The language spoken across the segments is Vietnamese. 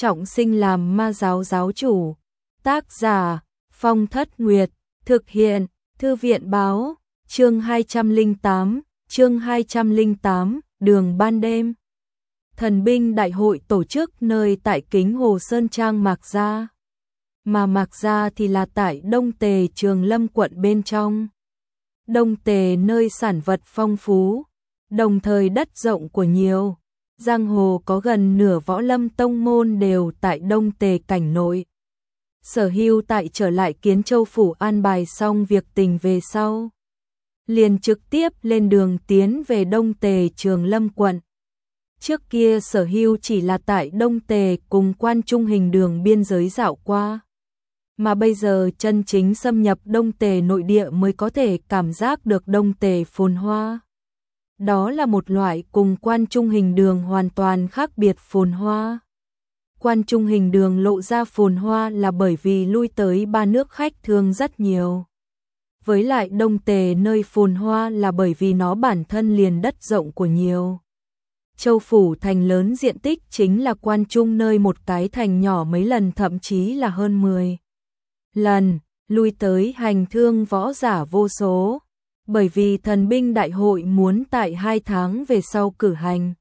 trọng sinh làm ma giáo giáo chủ. Tác giả Phong Thất Nguyệt, thực hiện Thư viện báo, chương 208, đường ban đêm. Thần binh đại hội tổ chức nơi tại Kính Hồ Sơn Trang Mạc Gia. Mà Mạc Gia thì là tại Đông Tề Trường Lâm quận bên trong. Đông Tề nơi sản vật phong phú, đồng thời đất rộng của nhiều. Giang hồ có gần nửa võ lâm tông môn đều tại Đông Tề cảnh nội. Sở Hưu tại trở lại Kiến Châu phủ an bài xong việc tình về sau, liền trực tiếp lên đường tiến về Đông Tề Trường Lâm quận. Trước kia Sở Hưu chỉ là tại Đông Tề cùng Quan Trung Hình đường biên giới dạo qua, mà bây giờ chân chính xâm nhập Đông Tề nội địa mới có thể cảm giác được Đông Tề phồn hoa. Đó là một loại cùng Quan Trung Hình đường hoàn toàn khác biệt phồn hoa. Quan Trung Hình đường lộ ra phồn hoa là bởi vì lui tới ba nước khách thương rất nhiều. Với lại Đông Tề nơi phồn hoa là bởi vì nó bản thân liền đất rộng của nhiều. Châu phủ thành lớn diện tích chính là Quan Trung nơi một cái thành nhỏ mấy lần thậm chí là hơn 10 lần, lui tới hành thương võ giả vô số. Bởi vì thần binh đại hội muốn tại 2 tháng về sau cử hành.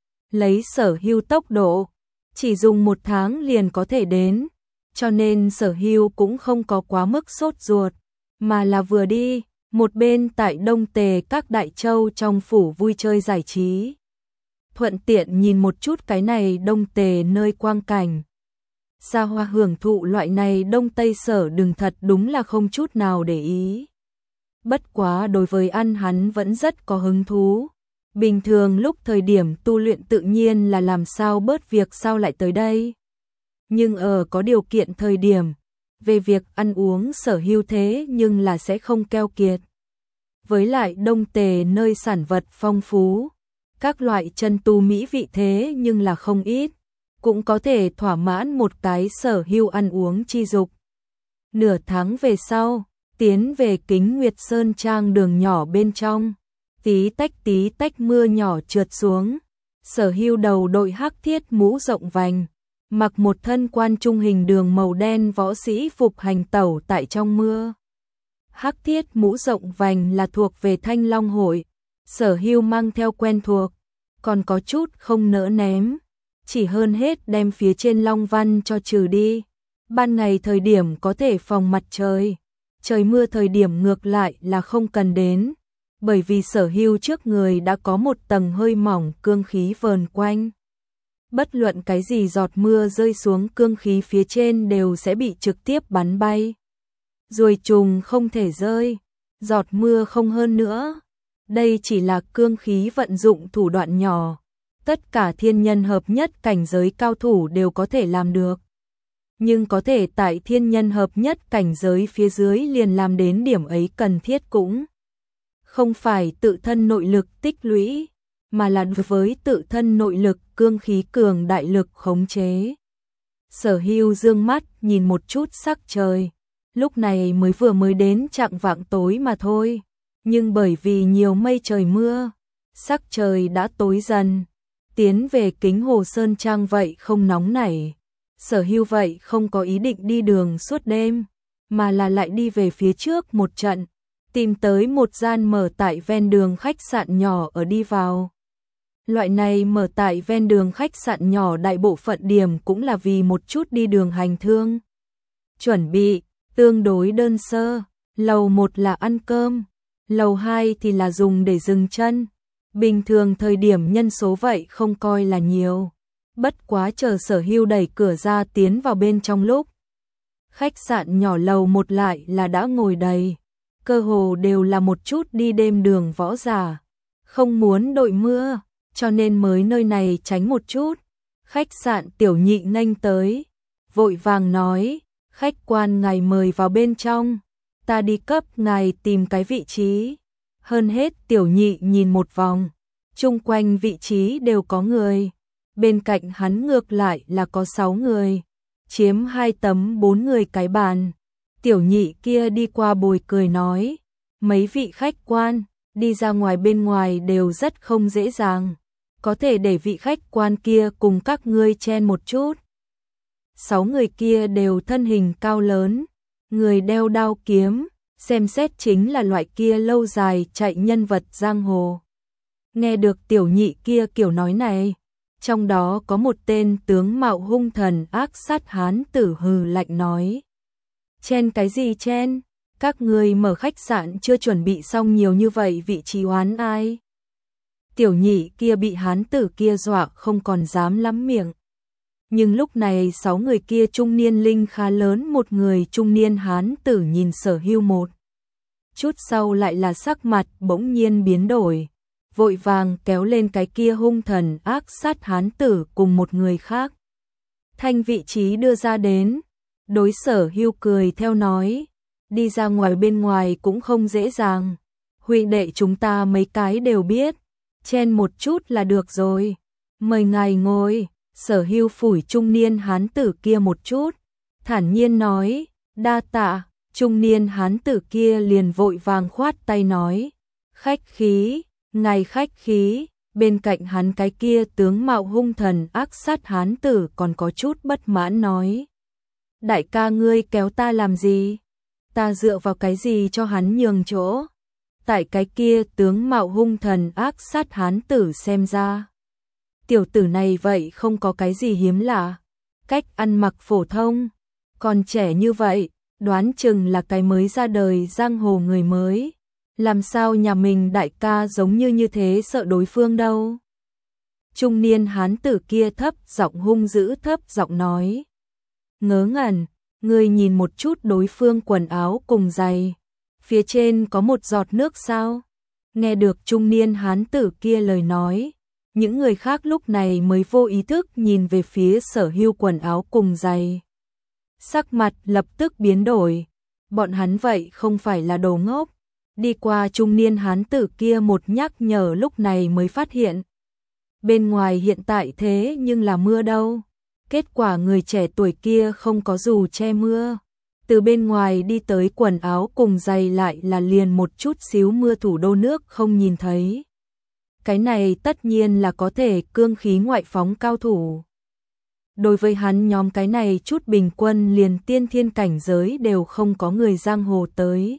Lấy Sở Hưu tốc độ, chỉ dùng 1 tháng liền có thể đến, cho nên Sở Hưu cũng không có quá mức sốt ruột, mà là vừa đi, một bên tại Đông Tề các đại châu trong phủ vui chơi giải trí. Thuận tiện nhìn một chút cái này Đông Tề nơi quang cảnh. Xa hoa hưởng thụ loại này Đông Tây Sở đừng thật đúng là không chút nào để ý. Bất quá đối với ăn hắn vẫn rất có hứng thú. Bình thường lúc thời điểm tu luyện tự nhiên là làm sao bớt việc sao lại tới đây. Nhưng ở có điều kiện thời điểm, về việc ăn uống Sở Hưu thế nhưng là sẽ không keo kiệt. Với lại Đông Tề nơi sản vật phong phú, các loại chân tu mỹ vị thế nhưng là không ít, cũng có thể thỏa mãn một cái Sở Hưu ăn uống chi dục. Nửa tháng về sau, tiến về Kính Nguyệt Sơn Trang đường nhỏ bên trong, tí tách mưa nhỏ trượt xuống. Sở Hưu đầu đội hắc thiết mũ rộng vành, mặc một thân Quan Trung Hình đường màu đen võ sĩ phục hành tẩu tại trong mưa. Hắc thiết mũ rộng vành là thuộc về Thanh Long hội, Sở Hưu mang theo quen thuộc, còn có chút không nỡ ném, chỉ hơn hết đem phía trên long văn cho trừ đi. Ban ngày thời điểm có thể phòng mặt trời, trời mưa thời điểm ngược lại là không cần đến, bởi vì Sở Hưu trước người đã có một tầng hơi mỏng cương khí vờn quanh. Bất luận cái gì giọt mưa rơi xuống cương khí phía trên đều sẽ bị trực tiếp bắn bay. Ruồi trùng không thể rơi, giọt mưa không hơn nữa. Đây chỉ là cương khí vận dụng thủ đoạn nhỏ, tất cả thiên nhân hợp nhất cảnh giới cao thủ đều có thể làm được. Nhưng có thể tại thiên nhân hợp nhất cảnh giới phía dưới liền làm đến điểm ấy cần thiết cũng không phải tự thân nội lực tích lũy, mà là đối với tự thân nội lực cương khí cường đại lực khống chế. Sở Hưu dương mắt nhìn một chút sắc trời, lúc này mới đến chạng vạng tối mà thôi, nhưng bởi vì nhiều mây trời mưa, sắc trời đã tối dần. Tiến về Kính Hồ Sơn Trang vậy không nóng nảy. Sở Hưu vậy không có ý định đi đường suốt đêm, mà là lại đi về phía trước một trận, tìm tới một gian mở tại ven đường khách sạn nhỏ ở đi vào. Loại này mở tại ven đường khách sạn nhỏ đại bộ phận điểm cũng là vì một chút đi đường hành thương. Chuẩn bị, tương đối đơn sơ, lầu 1 là ăn cơm, lầu 2 thì là dùng để dừng chân. Bình thường thời điểm nhân số vậy không coi là nhiều. Bất quá chờ Sở Hưu đẩy cửa ra tiến vào bên trong lúc, khách sạn nhỏ lầu 1 lại là đã ngồi đầy, cơ hồ đều là một chút đi đêm đường võ giả, không muốn đội mưa, cho nên mới nơi này tránh một chút. Khách sạn Tiểu Nhị nghênh tới, vội vàng nói, khách quan ngài mời vào bên trong, ta đi cấp ngài tìm cái vị trí. Hơn hết Tiểu Nhị nhìn một vòng, chung quanh vị trí đều có người. Bên cạnh hắn ngược lại là có 6 người, chiếm 2 tấm 4 người cái bàn. Tiểu Nhị kia đi qua bồi cười nói, mấy vị khách quan, đi ra ngoài bên ngoài đều rất không dễ dàng, có thể để vị khách quan kia cùng các ngươi chen một chút. 6 người kia đều thân hình cao lớn, người đeo đao kiếm, xem xét chính là loại kia lâu dài chạy nhân vật giang hồ. Nghe được tiểu nhị kia kiểu nói này, trong đó có một tên tướng mạo hung thần ác sát hán tử hừ lạnh nói. Chen cái gì chen? Các người mở khách sạn chưa chuẩn bị xong nhiều như vậy vị trí oán ai? Tiểu nhị kia bị hán tử kia dọa không còn dám lắm miệng. Nhưng lúc này 6 người kia trung niên linh khá lớn, một người trung niên hán tử nhìn Sở Hưu một chút sau lại là sắc mặt bỗng nhiên biến đổi, vội vàng kéo lên cái kia hung thần ác sát hán tử cùng một người khác. Thanh vị trí đưa ra đến, đối Sở Hưu cười theo nói, đi ra ngoài bên ngoài cũng không dễ dàng, huynh đệ chúng ta mấy cái đều biết, chen một chút là được rồi, mời ngài ngồi. Sở Hưu phủi trung niên hán tử kia một chút, thản nhiên nói, đa tạ. Trung niên hán tử kia liền vội vàng khoát tay nói, khách khí, ngài khách khí. Bên cạnh hắn cái kia tướng mạo hung thần ác sát hán tử còn có chút bất mãn nói, đại ca ngươi kéo ta làm gì? Ta dựa vào cái gì cho hắn nhường chỗ? Tại cái kia tướng mạo hung thần ác sát hán tử xem ra, tiểu tử này vậy không có cái gì hiếm lạ, cách ăn mặc phổ thông, còn trẻ như vậy, đoán chừng là cái mới ra đời giang hồ người mới, làm sao nhà mình đại ca giống như thế sợ đối phương đâu. Trung niên hán tử kia thấp giọng hung dữ thấp giọng nói, ngớ ngẩn, ngươi nhìn một chút đối phương quần áo cùng giày, phía trên có một giọt nước sao? Nghe được trung niên hán tử kia lời nói, những người khác lúc này mới vô ý thức nhìn về phía Sở Hưu quần áo cùng giày. Sắc mặt lập tức biến đổi, bọn hắn vậy không phải là đồ ngốc. Đi qua trung niên hán tử kia một nhắc nhở lúc này mới phát hiện. Bên ngoài hiện tại thế nhưng là mưa đâu. Kết quả người trẻ tuổi kia không có dù che mưa. Từ bên ngoài đi tới quần áo cùng giày lại là liền một chút xíu mưa thủ đô nước không nhìn thấy. Cái này tất nhiên là có thể cương khí ngoại phóng cao thủ. Đối với hắn nhóm cái này chút bình quân liền tiên thiên cảnh giới đều không có người giang hồ tới.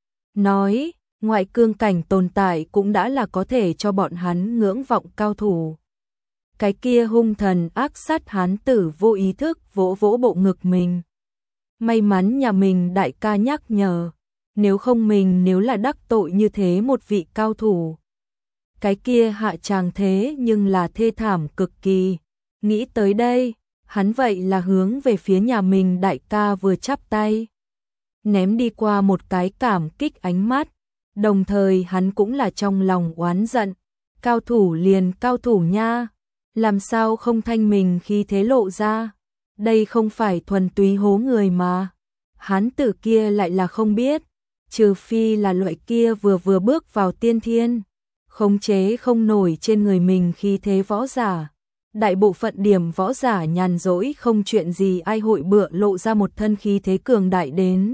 Nói, ngoại cương cảnh tồn tại cũng đã là có thể cho bọn hắn ngưỡng vọng cao thủ. Cái kia hung thần ác sát hán tử vô ý thức vỗ vỗ bộ ngực mình. May mắn nhà mình đại ca nhắc nhở, nếu không mình nếu là đắc tội như thế một vị cao thủ. Cái kia hạ tràng thế nhưng là thê thảm cực kỳ. Nghĩ tới đây, hắn vậy là hướng về phía nhà mình đại ca vừa chắp tay. Ném đi qua một cái cảm kích ánh mắt, đồng thời hắn cũng là trong lòng oán giận. Cao thủ liền cao thủ nha, làm sao không thanh mình khi thế lộ ra. Đây không phải thuần túy hố người mà. Hán tử kia lại là không biết, trừ phi là loại kia vừa bước vào tiên thiên, khống chế không nổi trên người mình khi thế võ giả. Đại bộ phận điểm võ giả nhàn rỗi không chuyện gì ai hội bựa lộ ra một thân khí thế cường đại đến.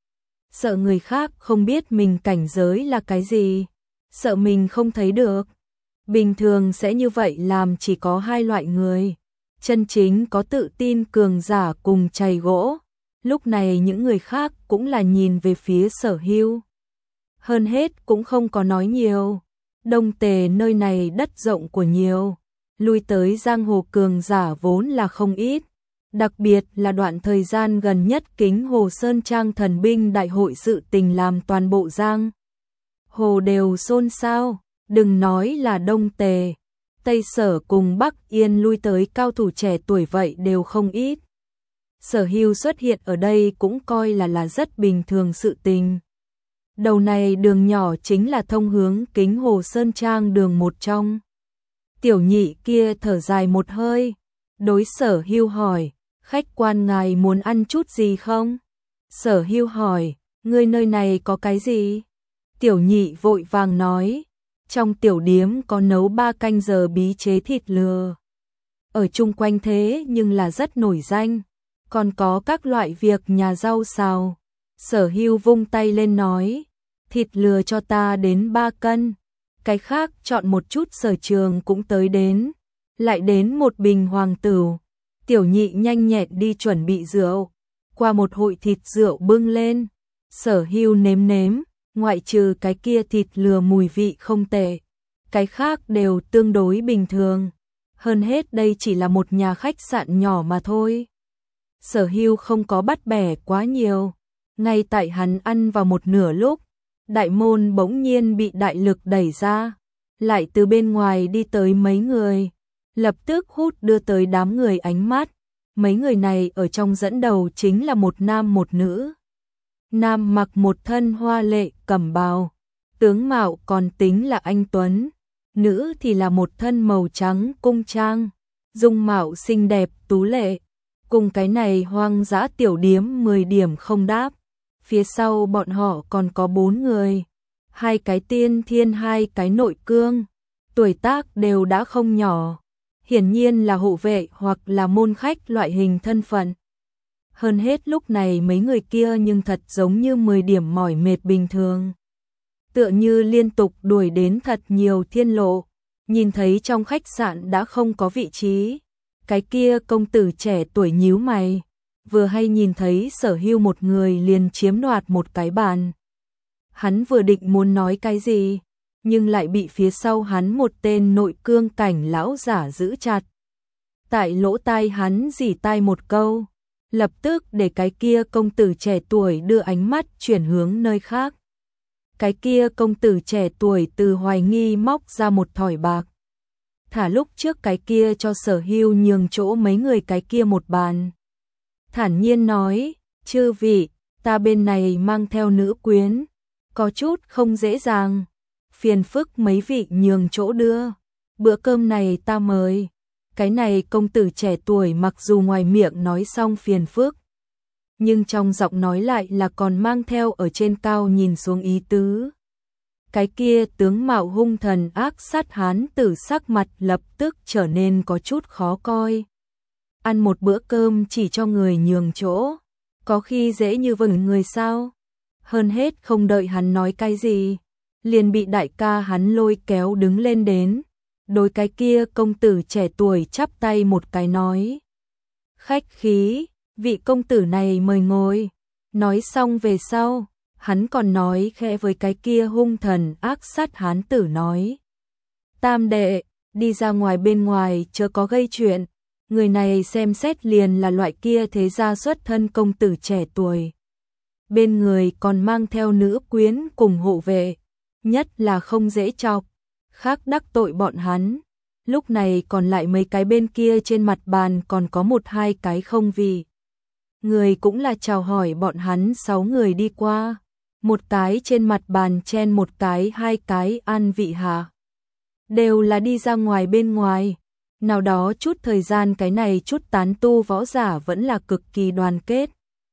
Sợ người khác không biết mình cảnh giới là cái gì, sợ mình không thấy được. Bình thường sẽ như vậy làm chỉ có hai loại người, chân chính có tự tin cường giả cùng chày gỗ. Lúc này những người khác cũng là nhìn về phía Sở Hưu. Hơn hết cũng không có nói nhiều, Đông Tề nơi này đất rộng của nhiều, lui tới giang hồ cường giả vốn là không ít. Đặc biệt là đoạn thời gian gần nhất Kính Hồ Sơn Trang thần binh đại hội sự tình làm toàn bộ giang hồ đều xôn xao, đừng nói là Đông Tề, Tây Sở cùng Bắc Yên lui tới cao thủ trẻ tuổi vậy đều không ít. Sở Hưu xuất hiện ở đây cũng coi là rất bình thường sự tình. Đầu này đường nhỏ chính là thông hướng Kính Hồ Sơn Trang đường một trong. Tiểu nhị kia thở dài một hơi, đối Sở Hưu hỏi, khách quan ngài muốn ăn chút gì không? Sở Hưu hỏi, ngươi nơi này có cái gì? Tiểu nhị vội vàng nói, trong tiểu điếm có nấu 3 canh giờ bí chế thịt lừa. Ở chung quanh thế nhưng là rất nổi danh, còn có các loại việc nhà rau xào. Sở Hưu vung tay lên nói, thịt lừa cho ta đến 3 cân, cái khác chọn một chút sở trường cũng tới đến, lại đến một bình hoàng tửu. Tiểu Nhị nhanh nhẹn đi chuẩn bị rượu. Qua một hội thịt rượu bưng lên, Sở Hưu nếm nếm, ngoại trừ cái kia thịt lừa mùi vị không tệ, cái khác đều tương đối bình thường. Hơn hết đây chỉ là một nhà khách sạn nhỏ mà thôi. Sở Hưu không có bắt bẻ quá nhiều. Ngay tại hắn ăn vào một nửa lúc, đại môn bỗng nhiên bị đại lực đẩy ra, lại từ bên ngoài đi tới mấy người, lập tức hút đưa tới đám người ánh mắt. Mấy người này ở trong dẫn đầu chính là một nam một nữ. Nam mặc một thân hoa lệ cẩm bào, tướng mạo còn tính là anh tuấn, nữ thì là một thân màu trắng cung trang, dung mạo xinh đẹp tú lệ, cùng cái này hoang dã tiểu điếm 10 điểm không đáp. Phía sau bọn họ còn có 4 người, 2 cái tiên thiên 2 cái nội cương, tuổi tác đều đã không nhỏ, hiển nhiên là hộ vệ hoặc là môn khách loại hình thân phận. Hơn hết lúc này mấy người kia nhưng thật giống như 10 điểm mỏi mệt bình thường. Tựa như liên tục đuổi đến thật nhiều thiên lộ, nhìn thấy trong khách sạn đã không có vị trí. Cái kia công tử trẻ tuổi nhíu mày, vừa hay nhìn thấy Sở Hưu một người liền chiếm đoạt một cái bàn. Hắn vừa định muốn nói cái gì, nhưng lại bị phía sau hắn một tên nội cương cảnh lão giả giữ chặt. Tại lỗ tai hắn rỉ tai một câu, lập tức để cái kia công tử trẻ tuổi đưa ánh mắt chuyển hướng nơi khác. Cái kia công tử trẻ tuổi từ hoài nghi móc ra một thỏi bạc. Thả lúc trước cái kia cho Sở Hưu nhường chỗ mấy người cái kia một bàn. Thản nhiên nói, chư vị, ta bên này mang theo nữ quyến, có chút không dễ dàng, phiền phức mấy vị nhường chỗ đưa, bữa cơm này ta mời. Cái này công tử trẻ tuổi mặc dù ngoài miệng nói xong phiền phức, nhưng trong giọng nói lại là còn mang theo ở trên cao nhìn xuống ý tứ. Cái kia tướng mạo hung thần ác sát hán tử sắc mặt lập tức trở nên có chút khó coi. Ăn một bữa cơm chỉ cho người nhường chỗ, có khi dễ như vừng người sao? Hơn hết không đợi hắn nói cái gì, liền bị đại ca hắn lôi kéo đứng lên đến. Đối cái kia công tử trẻ tuổi chắp tay một cái nói. Khách khí, vị công tử này mời ngồi. Nói xong về sau, hắn còn nói khẽ với cái kia hung thần ác sát hán tử nói. Tam đệ, đi ra ngoài bên ngoài chớ có gây chuyện. Người này xem xét liền là loại kia thế gia xuất thân công tử trẻ tuổi. Bên người còn mang theo nữ quyến cùng hộ vệ, nhất là không dễ chọc, khác đắc tội bọn hắn. Lúc này còn lại mấy cái bên kia trên mặt bàn còn có 1-2 cái không vị. Người cũng là chào hỏi bọn hắn 6 người đi qua. Một cái trên mặt bàn chen một cái 2 cái an vị hạ. Đều là đi ra ngoài bên ngoài. Nào đó chút thời gian cái này chút tán tu võ giả vẫn là cực kỳ đoàn kết.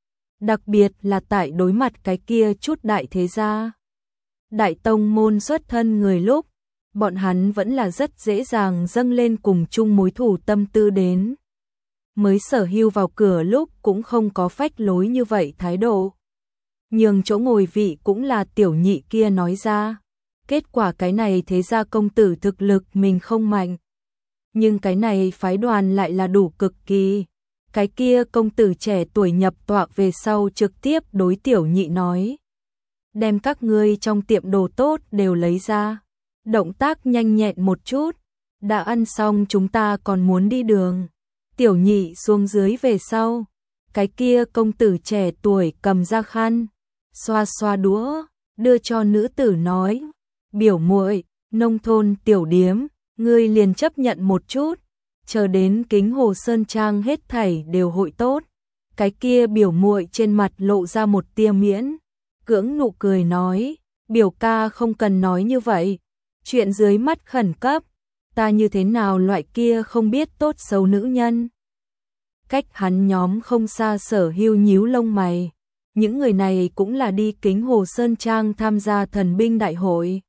Đặc biệt là tại đối mặt cái kia chút đại thế gia. Đại tông môn xuất thân người lúc, bọn hắn vẫn là rất dễ dàng dâng lên cùng chung mối thù tâm tư đến. Mới Sở Hưu vào cửa lúc cũng không có phách lối như vậy thái độ. Nhường chỗ ngồi vị cũng là Tiểu Nhị kia nói ra. Kết quả cái này thế gia công tử thực lực mình không mạnh. Nhưng cái này phái đoàn lại là đủ cực kỳ. Cái kia công tử trẻ tuổi nhập tọa về sau trực tiếp đối Tiểu Nhị nói. Đem các ngươi trong tiệm đồ tốt đều lấy ra. Động tác nhanh nhẹn một chút. Đã ăn xong chúng ta còn muốn đi đường. Tiểu Nhị xuống dưới về sau. Cái kia công tử trẻ tuổi cầm ra khăn. Xoa xoa đũa. Đưa cho nữ tử nói. Biểu muội, nông thôn tiểu điếm. Ngươi liền chấp nhận một chút. Chờ đến Kính Hồ Sơn Trang hết thảy đều hội tốt. Cái kia biểu muội trên mặt lộ ra một tia miễn cưỡng nụ cười nói, biểu ca không cần nói như vậy, chuyện dưới mắt khẩn cấp, ta như thế nào loại kia không biết tốt xấu nữ nhân. Cách hắn nhóm không xa Sở Hưu nhíu lông mày, những người này cũng là đi Kính Hồ Sơn Trang tham gia thần binh đại hội.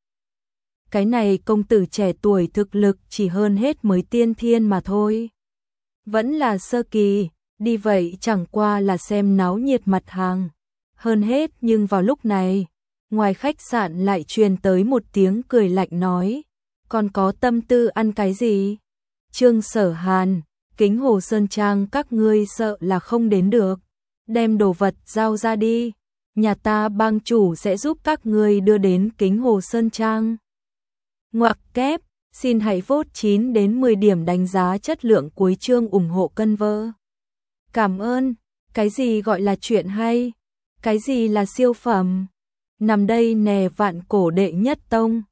Cái này công tử trẻ tuổi thực lực chỉ hơn hết mới tiên thiên mà thôi. Vẫn là sơ kỳ, đi vậy chẳng qua là xem náo nhiệt mặt hàng. Hơn hết nhưng vào lúc này, ngoài khách sạn lại truyền tới một tiếng cười lạnh nói, còn có tâm tư ăn cái gì? Trương Sở Hàn, Kính Hồ Sơn Trang các ngươi sợ là không đến được. Đem đồ vật giao ra đi, nhà ta bang chủ sẽ giúp các ngươi đưa đến Kính Hồ Sơn Trang. Ngoặc kép, xin hãy vote 9 đến 10 điểm đánh giá chất lượng cuối chương ủng hộ cân vơ. Cảm ơn, cái gì gọi là chuyện hay, cái gì là siêu phẩm. Nằm đây nè Vạn Cổ đệ nhất tông.